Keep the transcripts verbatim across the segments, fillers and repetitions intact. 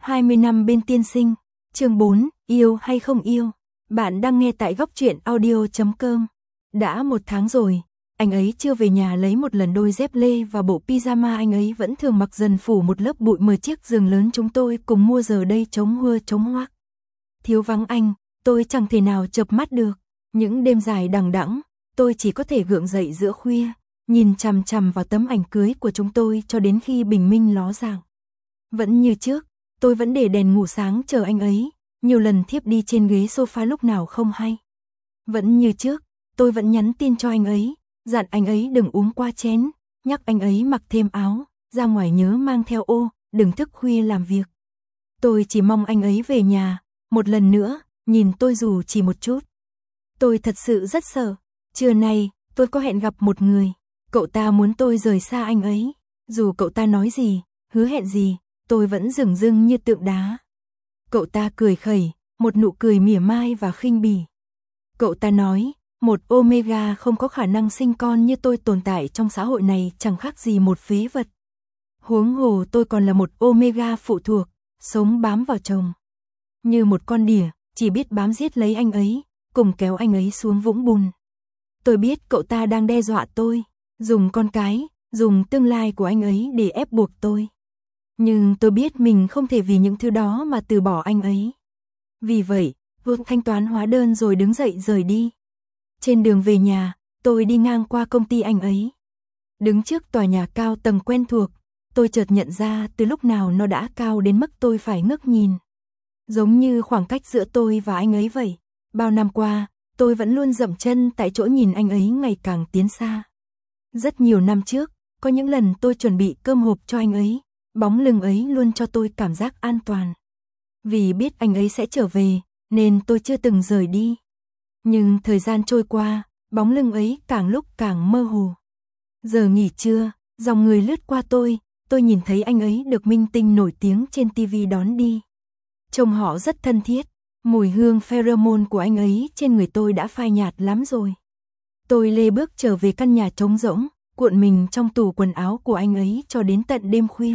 hai mươi năm bên tiên sinh. Chương bốn, yêu hay không yêu. Bạn đang nghe tại góc truyện audio chấm com. Đã một tháng rồi, anh ấy chưa về nhà lấy một lần đôi dép lê và bộ pyjama anh ấy vẫn thường mặc dần phủ một lớp bụi mờ chiếc giường lớn chúng tôi cùng mua giờ đây trống hưa trống hoác. Thiếu vắng anh, tôi chẳng thể nào chợp mắt được. Những đêm dài đằng đẵng, tôi chỉ có thể gượng dậy giữa khuya, nhìn chằm chằm vào tấm ảnh cưới của chúng tôi cho đến khi bình minh ló dạng. Vẫn như trước, tôi vẫn để đèn ngủ sáng chờ anh ấy, nhiều lần thiếp đi trên ghế sofa lúc nào không hay. Vẫn như trước, tôi vẫn nhắn tin cho anh ấy, dặn anh ấy đừng uống qua chén, nhắc anh ấy mặc thêm áo, ra ngoài nhớ mang theo ô, đừng thức khuya làm việc. Tôi chỉ mong anh ấy về nhà, một lần nữa, nhìn tôi dù chỉ một chút. Tôi thật sự rất sợ, trưa nay, tôi có hẹn gặp một người, cậu ta muốn tôi rời xa anh ấy, dù cậu ta nói gì, hứa hẹn gì, tôi vẫn dửng dưng như tượng đá. Cậu ta cười khẩy, một nụ cười mỉa mai và khinh bỉ. Cậu ta nói, một Omega không có khả năng sinh con như tôi tồn tại trong xã hội này chẳng khác gì một phế vật. Huống hồ tôi còn là một Omega phụ thuộc, sống bám vào chồng. Như một con đỉa, chỉ biết bám giết lấy anh ấy, cùng kéo anh ấy xuống vũng bùn. Tôi biết cậu ta đang đe dọa tôi, dùng con cái, dùng tương lai của anh ấy để ép buộc tôi. Nhưng tôi biết mình không thể vì những thứ đó mà từ bỏ anh ấy. Vì vậy, tôi thanh toán hóa đơn rồi đứng dậy rời đi. Trên đường về nhà, tôi đi ngang qua công ty anh ấy. Đứng trước tòa nhà cao tầng quen thuộc, tôi chợt nhận ra từ lúc nào nó đã cao đến mức tôi phải ngước nhìn. Giống như khoảng cách giữa tôi và anh ấy vậy. Bao năm qua, tôi vẫn luôn dậm chân tại chỗ nhìn anh ấy ngày càng tiến xa. Rất nhiều năm trước, có những lần tôi chuẩn bị cơm hộp cho anh ấy, bóng lưng ấy luôn cho tôi cảm giác an toàn. Vì biết anh ấy sẽ trở về, nên tôi chưa từng rời đi. Nhưng thời gian trôi qua, bóng lưng ấy càng lúc càng mơ hồ. Giờ nghỉ trưa, dòng người lướt qua tôi, tôi nhìn thấy anh ấy được minh tinh nổi tiếng trên ti vi đón đi. Trông họ rất thân thiết, mùi hương pheromone của anh ấy trên người tôi đã phai nhạt lắm rồi. Tôi lê bước trở về căn nhà trống rỗng, cuộn mình trong tủ quần áo của anh ấy cho đến tận đêm khuya.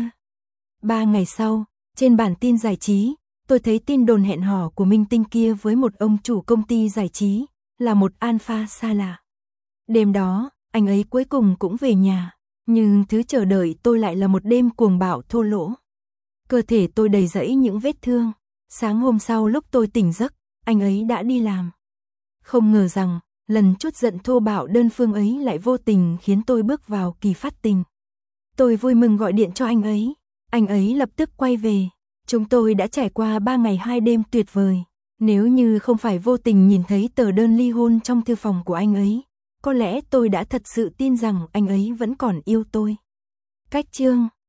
Ba ngày sau, trên bản tin giải trí, tôi thấy tin đồn hẹn hò của minh tinh kia với một ông chủ công ty giải trí, là một alpha xa lạ. Đêm đó, anh ấy cuối cùng cũng về nhà, nhưng thứ chờ đợi tôi lại là một đêm cuồng bạo thô lỗ. Cơ thể tôi đầy rẫy những vết thương. Sáng hôm sau lúc tôi tỉnh giấc, anh ấy đã đi làm. Không ngờ rằng, lần chút giận thô bạo đơn phương ấy lại vô tình khiến tôi bước vào kỳ phát tình. Tôi vui mừng gọi điện cho anh ấy, anh ấy lập tức quay về. Chúng tôi đã trải qua ba ngày hai đêm tuyệt vời. Nếu như không phải vô tình nhìn thấy tờ đơn ly hôn trong thư phòng của anh ấy, có lẽ tôi đã thật sự tin rằng anh ấy vẫn còn yêu tôi. Cách chương